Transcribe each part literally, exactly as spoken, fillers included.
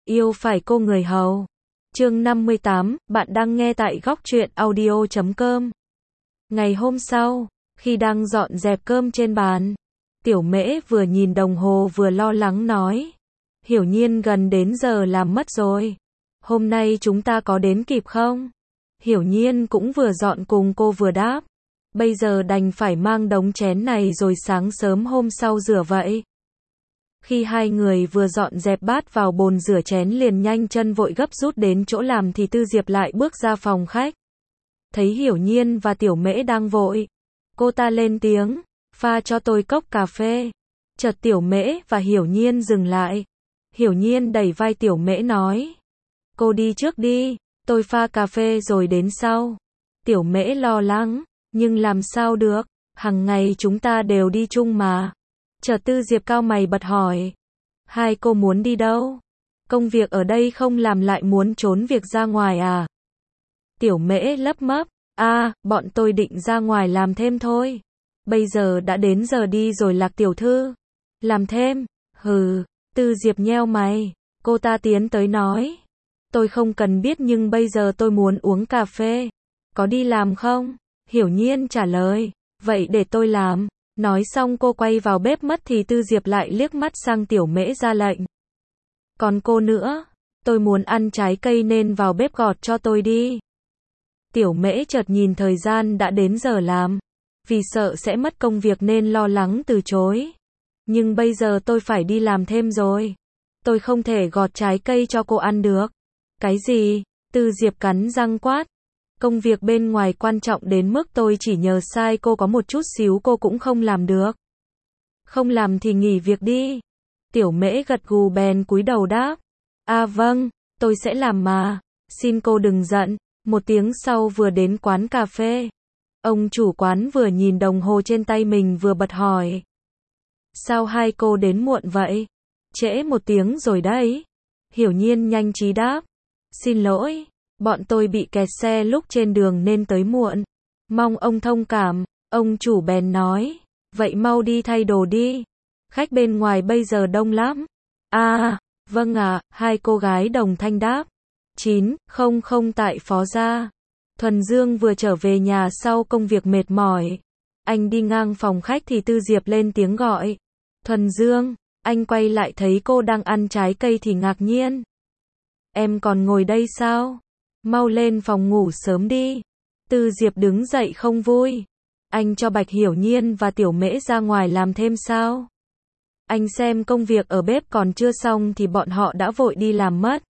Yêu phải cô người hầu. Chương năm mươi tám, bạn đang nghe tại góc truyện audio chấm com. Ngày hôm sau, khi đang dọn dẹp cơm trên bàn, Tiểu Mễ vừa nhìn đồng hồ vừa lo lắng nói. Hiểu Nhiên gần đến giờ làm mất rồi. Hôm nay chúng ta có đến kịp không? Hiểu Nhiên cũng vừa dọn cùng cô vừa đáp. Bây giờ đành phải mang đống chén này rồi sáng sớm hôm sau rửa vậy. Khi hai người vừa dọn dẹp bát vào bồn rửa chén liền nhanh chân vội gấp rút đến chỗ làm thì Tư Diệp lại bước ra phòng khách. Thấy Hiểu Nhiên và Tiểu Mễ đang vội, cô ta lên tiếng, pha cho tôi cốc cà phê. Chợt Tiểu Mễ và Hiểu Nhiên dừng lại. Hiểu Nhiên đẩy vai Tiểu Mễ nói, cô đi trước đi, tôi pha cà phê rồi đến sau. Tiểu Mễ lo lắng, nhưng làm sao được, hằng ngày chúng ta đều đi chung mà. Chợt Tư Diệp cao mày bật hỏi, hai cô muốn đi đâu? Công việc ở đây không làm lại muốn trốn việc ra ngoài à? Tiểu Mễ lấp mấp, a, à, bọn tôi định ra ngoài làm thêm thôi. Bây giờ đã đến giờ đi rồi Lạc tiểu thư. Làm thêm? Hừ. Tư Diệp nheo mày, cô ta tiến tới nói, tôi không cần biết nhưng bây giờ tôi muốn uống cà phê. Có đi làm không? Hiểu Nhiên trả lời, vậy để tôi làm. Nói xong cô quay vào bếp mất thì Tư Diệp lại liếc mắt sang Tiểu Mễ ra lệnh. Còn cô nữa, tôi muốn ăn trái cây nên vào bếp gọt cho tôi đi. Tiểu Mễ chợt nhìn thời gian đã đến giờ làm, vì sợ sẽ mất công việc nên lo lắng từ chối. Nhưng bây giờ tôi phải đi làm thêm rồi. Tôi không thể gọt trái cây cho cô ăn được. Cái gì? Tư Diệp cắn răng quát. Công việc bên ngoài quan trọng đến mức tôi chỉ nhờ sai cô có một chút xíu cô cũng không làm được. Không làm thì nghỉ việc đi. Tiểu Mễ gật gù bèn cúi đầu đáp. À vâng, tôi sẽ làm mà. Xin cô đừng giận. Một tiếng sau vừa đến quán cà phê. Ông chủ quán vừa nhìn đồng hồ trên tay mình vừa bật hỏi. Sao hai cô đến muộn vậy? Trễ một tiếng rồi đấy. Hiểu Nhiên nhanh trí đáp. Xin lỗi, bọn tôi bị kẹt xe lúc trên đường nên tới muộn. Mong ông thông cảm. Ông chủ bèn nói. Vậy mau đi thay đồ đi. Khách bên ngoài bây giờ đông lắm. À, vâng ạ, à, hai cô gái đồng thanh đáp. chín không không tại Phó Gia. Thuần Dương vừa trở về nhà sau công việc mệt mỏi. Anh đi ngang phòng khách thì Tư Diệp lên tiếng gọi. Thuần Dương, anh quay lại thấy cô đang ăn trái cây thì ngạc nhiên. Em còn ngồi đây sao? Mau lên phòng ngủ sớm đi. Tư Diệp đứng dậy không vui. Anh cho Bạch Hiểu Nhiên và Tiểu Mễ ra ngoài làm thêm sao? Anh xem công việc ở bếp còn chưa xong thì bọn họ đã vội đi làm mất.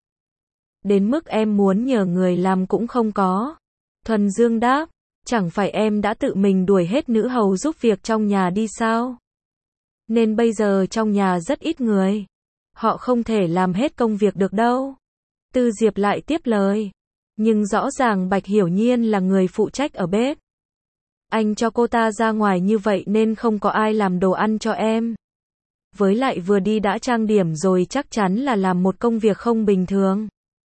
Đến mức em muốn nhờ người làm cũng không có. Thuần Dương đáp, chẳng phải em đã tự mình đuổi hết nữ hầu giúp việc trong nhà đi sao? Nên bây giờ trong nhà rất ít người. Họ không thể làm hết công việc được đâu. Tư Diệp lại tiếp lời. Nhưng rõ ràng Bạch Hiểu Nhiên là người phụ trách ở bếp. Anh cho cô ta ra ngoài như vậy nên không có ai làm đồ ăn cho em. Với lại vừa đi đã trang điểm rồi chắc chắn là làm một công việc không bình thường.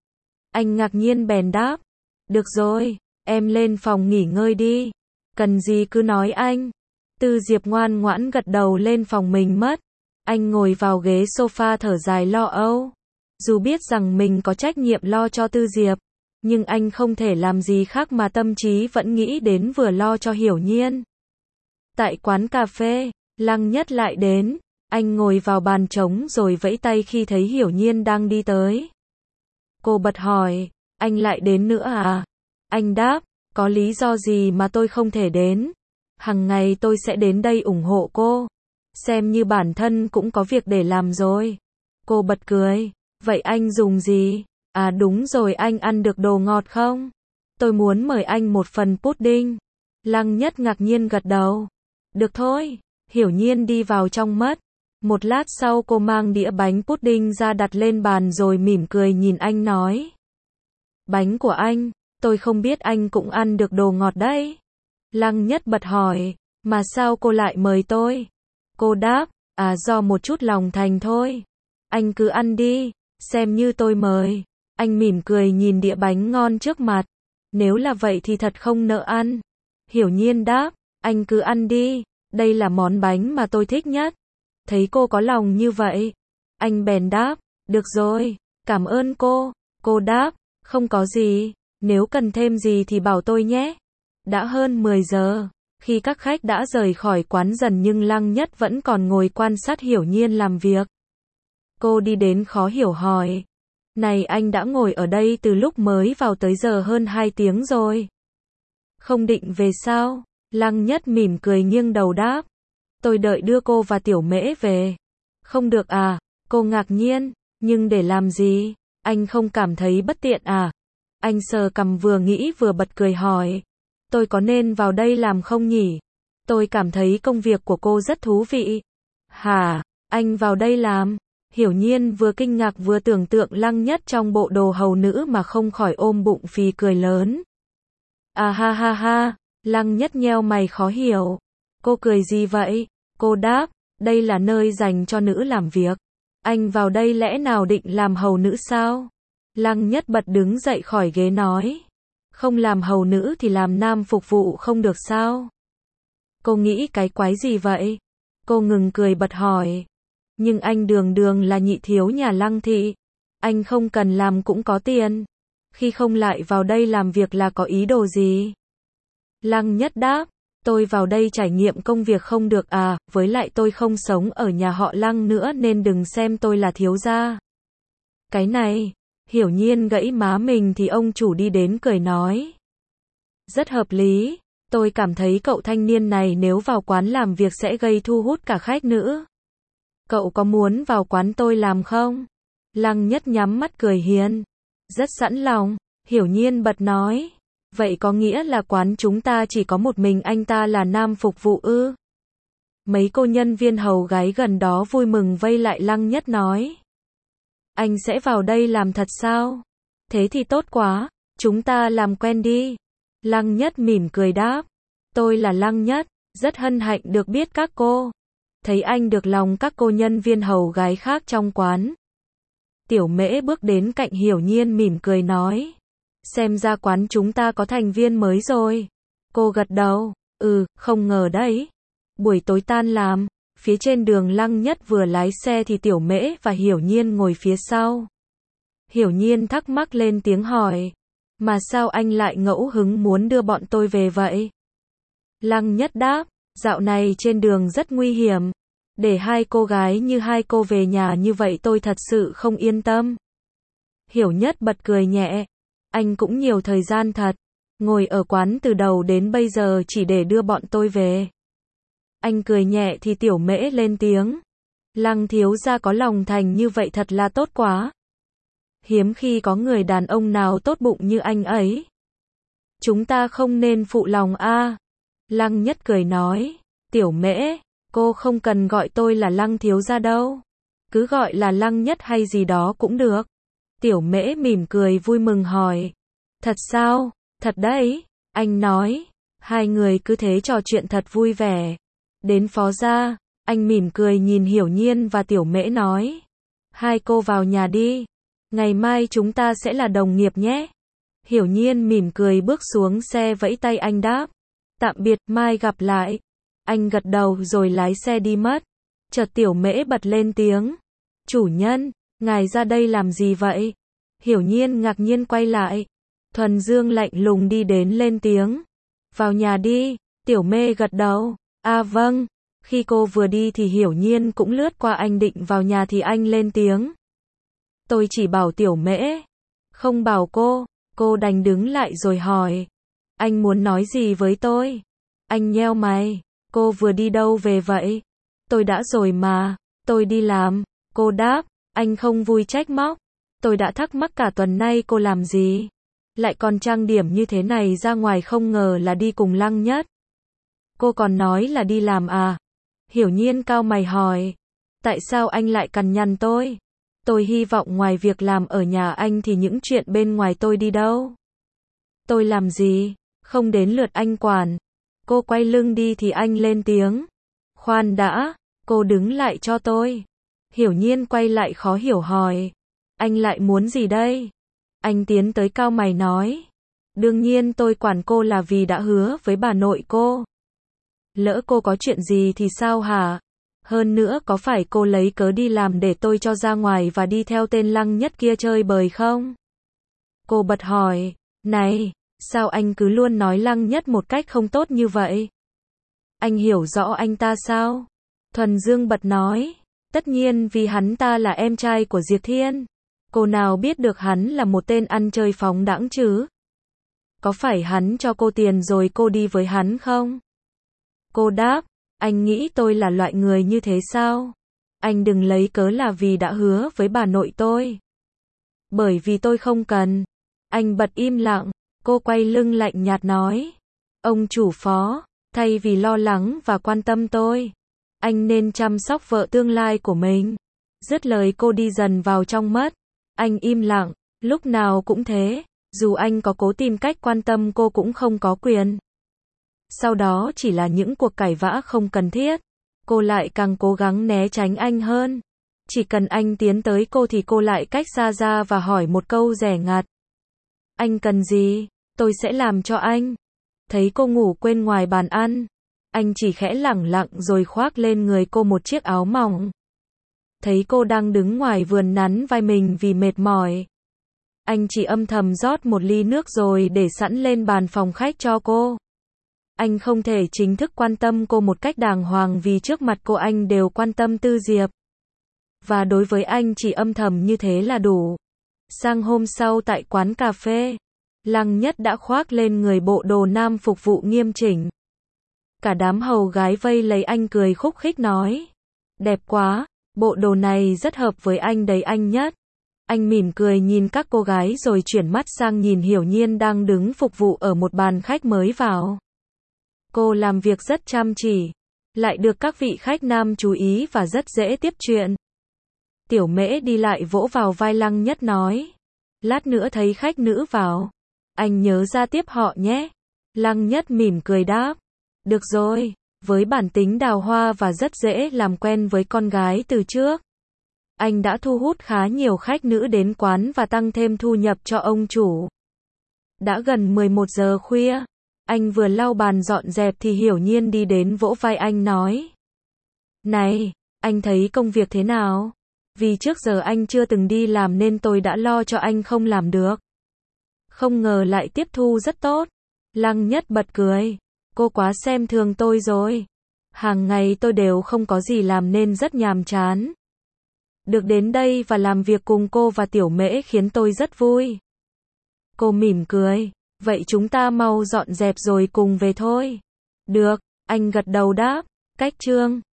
Anh ngạc nhiên bèn đáp. Được rồi, em lên phòng nghỉ ngơi đi. Cần gì cứ nói anh. Tư Diệp ngoan ngoãn gật đầu lên phòng mình mất. Anh ngồi vào ghế sofa thở dài lo âu. Dù biết rằng mình có trách nhiệm lo cho Tư Diệp, nhưng anh không thể làm gì khác mà tâm trí vẫn nghĩ đến vừa lo cho Hiểu Nhiên. Tại quán cà phê, Lăng Nhất lại đến. Anh ngồi vào bàn trống rồi vẫy tay khi thấy Hiểu Nhiên đang đi tới. Cô bật hỏi, anh lại đến nữa à? Anh đáp, có lý do gì mà tôi không thể đến? Hằng ngày tôi sẽ đến đây ủng hộ cô. Xem như bản thân cũng có việc để làm rồi. Cô bật cười, vậy anh dùng gì? À đúng rồi, anh ăn được đồ ngọt không? Tôi muốn mời anh một phần pudding. Lăng Nhất ngạc nhiên gật đầu. Được thôi. Hiểu Nhiên đi vào trong mất. Một lát sau cô mang đĩa bánh pudding ra đặt lên bàn rồi mỉm cười nhìn anh nói. Bánh của anh, tôi không biết anh cũng ăn được đồ ngọt đấy. Lăng Nhất bật hỏi, mà sao cô lại mời tôi? Cô đáp, à do một chút lòng thành thôi. Anh cứ ăn đi, xem như tôi mời. Anh mỉm cười nhìn đĩa bánh ngon trước mặt. Nếu là vậy thì thật không nỡ ăn. Hiểu Nhiên đáp, anh cứ ăn đi, đây là món bánh mà tôi thích nhất. Thấy cô có lòng như vậy, anh bèn đáp, được rồi, Cảm ơn cô. Cô đáp, không có gì, nếu cần thêm gì thì bảo tôi nhé. Đã hơn mười giờ, khi các khách đã rời khỏi quán dần nhưng Lăng Nhất vẫn còn ngồi quan sát Hiểu Nhiên làm việc. Cô đi đến khó hiểu hỏi, này anh đã ngồi ở đây từ lúc mới vào tới giờ hơn hai tiếng rồi. Không định về sao? Lăng Nhất mỉm cười nghiêng đầu đáp, tôi đợi đưa cô và Tiểu Mễ về. Không được à? Cô ngạc nhiên, nhưng để làm gì? Anh không cảm thấy bất tiện à? Anh sờ cằm vừa nghĩ vừa bật cười hỏi, tôi có nên vào đây làm không nhỉ? Tôi cảm thấy công việc của cô rất thú vị. Hả? Anh vào đây làm? Hiểu Nhiên vừa kinh ngạc vừa tưởng tượng Lăng Nhất trong bộ đồ hầu nữ mà không khỏi ôm bụng phì cười lớn. À ha ha ha, Lăng Nhất nheo mày khó hiểu. Cô cười gì vậy? Cô đáp, đây là nơi dành cho nữ làm việc. Anh vào đây lẽ nào định làm hầu nữ sao? Lăng Nhất bật đứng dậy khỏi ghế nói, không làm hầu nữ thì làm nam phục vụ không được sao? Cô nghĩ cái quái gì vậy? Cô ngừng cười bật hỏi, nhưng anh đường đường là nhị thiếu nhà Lăng thị, anh không cần làm cũng có tiền, khi không lại vào đây làm việc là có ý đồ gì? Lăng Nhất đáp, tôi vào đây trải nghiệm công việc không được à, với lại tôi không sống ở nhà họ Lăng nữa nên đừng xem tôi là thiếu gia. Cái này, Hiểu Nhiên gãy má mình thì ông chủ đi đến cười nói, rất hợp lý, tôi cảm thấy cậu thanh niên này nếu vào quán làm việc sẽ gây thu hút cả khách nữ. Cậu có muốn vào quán tôi làm không? Lăng Nhất nhắm mắt cười hiền, rất sẵn lòng. Hiểu Nhiên bật nói, vậy có nghĩa là quán chúng ta chỉ có một mình anh ta là nam phục vụ ư? Mấy cô nhân viên hầu gái gần đó vui mừng vây lại Lăng Nhất nói, anh sẽ vào đây làm thật sao? Thế thì tốt quá, chúng ta làm quen đi. Lăng Nhất mỉm cười đáp, tôi là Lăng Nhất, rất hân hạnh được biết các cô. Thấy anh được lòng các cô nhân viên hầu gái khác trong quán. Tiểu Mễ bước đến cạnh Hiểu Nhiên mỉm cười nói, xem ra quán chúng ta có thành viên mới rồi. Cô gật đầu, ừ, không ngờ đấy. Buổi tối tan làm, phía trên đường Lăng Nhất vừa lái xe thì Tiểu Mễ và Hiểu Nhiên ngồi phía sau. Hiểu Nhiên thắc mắc lên tiếng hỏi, mà sao anh lại ngẫu hứng muốn đưa bọn tôi về vậy? Lăng Nhất đáp, dạo này trên đường rất nguy hiểm, để hai cô gái như hai cô về nhà như vậy tôi thật sự không yên tâm. Hiểu Nhất bật cười nhẹ, anh cũng nhiều thời gian thật, ngồi ở quán từ đầu đến bây giờ chỉ để đưa bọn tôi về. Anh cười nhẹ thì Tiểu Mễ lên tiếng, Lăng thiếu gia có lòng thành như vậy thật là tốt quá. Hiếm khi có người đàn ông nào tốt bụng như anh ấy. Chúng ta không nên phụ lòng a. Lăng Nhất cười nói, Tiểu Mễ, cô không cần gọi tôi là Lăng thiếu gia đâu. Cứ gọi là Lăng Nhất hay gì đó cũng được. Tiểu Mễ mỉm cười vui mừng hỏi, thật sao? Thật đấy, anh nói. Hai người cứ thế trò chuyện thật vui vẻ. Đến phó gia, anh mỉm cười nhìn Hiểu Nhiên và Tiểu Mễ nói, hai cô vào nhà đi. Ngày mai chúng ta sẽ là đồng nghiệp nhé. Hiểu Nhiên mỉm cười bước xuống xe vẫy tay anh đáp, tạm biệt, mai gặp lại. Anh gật đầu rồi lái xe đi mất. Chợt Tiểu Mễ bật lên tiếng, chủ nhân, ngài ra đây làm gì vậy? Hiểu Nhiên ngạc nhiên quay lại. Thuần Dương lạnh lùng đi đến lên tiếng, vào nhà đi. Tiểu Mễ gật đầu, à vâng. Khi cô vừa đi thì Hiểu Nhiên cũng lướt qua anh định vào nhà thì anh lên tiếng, tôi chỉ bảo Tiểu Mễ, không bảo cô. Cô đành đứng lại rồi hỏi, anh muốn nói gì với tôi? Anh nheo mày, cô vừa đi đâu về vậy? Tôi đã rồi mà, tôi đi làm. Cô đáp, anh không vui trách móc. Tôi đã thắc mắc cả tuần nay cô làm gì? Lại còn trang điểm như thế này ra ngoài, không ngờ là đi cùng Lăng Nhất. Cô còn nói là đi làm à? Hiểu Nhiên cau mày hỏi, tại sao anh lại cằn nhằn tôi? Tôi hy vọng ngoài việc làm ở nhà anh thì những chuyện bên ngoài tôi đi đâu? Tôi làm gì? Không đến lượt anh quản. Cô quay lưng đi thì anh lên tiếng, khoan đã, cô đứng lại cho tôi. Hiểu Nhiên quay lại khó hiểu hỏi, anh lại muốn gì đây? Anh tiến tới cau mày nói, đương nhiên tôi quản cô là vì đã hứa với bà nội cô. Lỡ cô có chuyện gì thì sao hả? Hơn nữa có phải cô lấy cớ đi làm để tôi cho ra ngoài và đi theo tên Lăng Nhất kia chơi bời không? Cô bật hỏi, này, sao anh cứ luôn nói Lăng Nhất một cách không tốt như vậy? Anh hiểu rõ anh ta sao? Thuần Dương bật nói, tất nhiên vì hắn ta là em trai của Diệp Thiên. Cô nào biết được hắn là một tên ăn chơi phóng đãng chứ? Có phải hắn cho cô tiền rồi cô đi với hắn không? Cô đáp, anh nghĩ tôi là loại người như thế sao? Anh đừng lấy cớ là vì đã hứa với bà nội tôi. Bởi vì tôi không cần. Anh bật im lặng, cô quay lưng lạnh nhạt nói. Ông chủ phó, thay vì lo lắng và quan tâm tôi, anh nên chăm sóc vợ tương lai của mình. Dứt lời cô đi dần vào trong mất. Anh im lặng, lúc nào cũng thế, dù anh có cố tìm cách quan tâm cô cũng không có quyền. Sau đó chỉ là những cuộc cãi vã không cần thiết. Cô lại càng cố gắng né tránh anh hơn. Chỉ cần anh tiến tới cô thì cô lại cách xa ra và hỏi một câu rẻ ngặt. Anh cần gì? Tôi sẽ làm cho anh. Thấy cô ngủ quên ngoài bàn ăn, anh chỉ khẽ lẳng lặng rồi khoác lên người cô một chiếc áo mỏng. Thấy cô đang đứng ngoài vườn nắn vai mình vì mệt mỏi, anh chỉ âm thầm rót một ly nước rồi để sẵn lên bàn phòng khách cho cô. Anh không thể chính thức quan tâm cô một cách đàng hoàng vì trước mặt cô anh đều quan tâm Tư Diệp. Và đối với anh chỉ âm thầm như thế là đủ. Sang hôm sau tại quán cà phê, Lăng Nhất đã khoác lên người bộ đồ nam phục vụ nghiêm chỉnh. Cả đám hầu gái vây lấy anh cười khúc khích nói. Đẹp quá, bộ đồ này rất hợp với anh đấy anh Nhất. Anh mỉm cười nhìn các cô gái rồi chuyển mắt sang nhìn Hiểu Nhiên đang đứng phục vụ ở một bàn khách mới vào. Cô làm việc rất chăm chỉ, lại được các vị khách nam chú ý và rất dễ tiếp chuyện. Tiểu Mễ đi lại vỗ vào vai Lăng Nhất nói. Lát nữa thấy khách nữ vào, anh nhớ ra tiếp họ nhé. Lăng Nhất mỉm cười đáp. Được rồi, với bản tính đào hoa và rất dễ làm quen với con gái từ trước, anh đã thu hút khá nhiều khách nữ đến quán và tăng thêm thu nhập cho ông chủ. Đã gần mười một giờ khuya, anh vừa lau bàn dọn dẹp thì Hiểu Nhiên đi đến vỗ vai anh nói. Này, anh thấy công việc thế nào? Vì trước giờ anh chưa từng đi làm nên tôi đã lo cho anh không làm được. Không ngờ lại tiếp thu rất tốt. Lăng Nhất bật cười. Cô quá xem thường tôi rồi. Hàng ngày tôi đều không có gì làm nên rất nhàm chán. Được đến đây và làm việc cùng cô và Tiểu Mễ khiến tôi rất vui. Cô mỉm cười. Vậy chúng ta mau dọn dẹp rồi cùng về thôi. Được, anh gật đầu đáp. Cách chương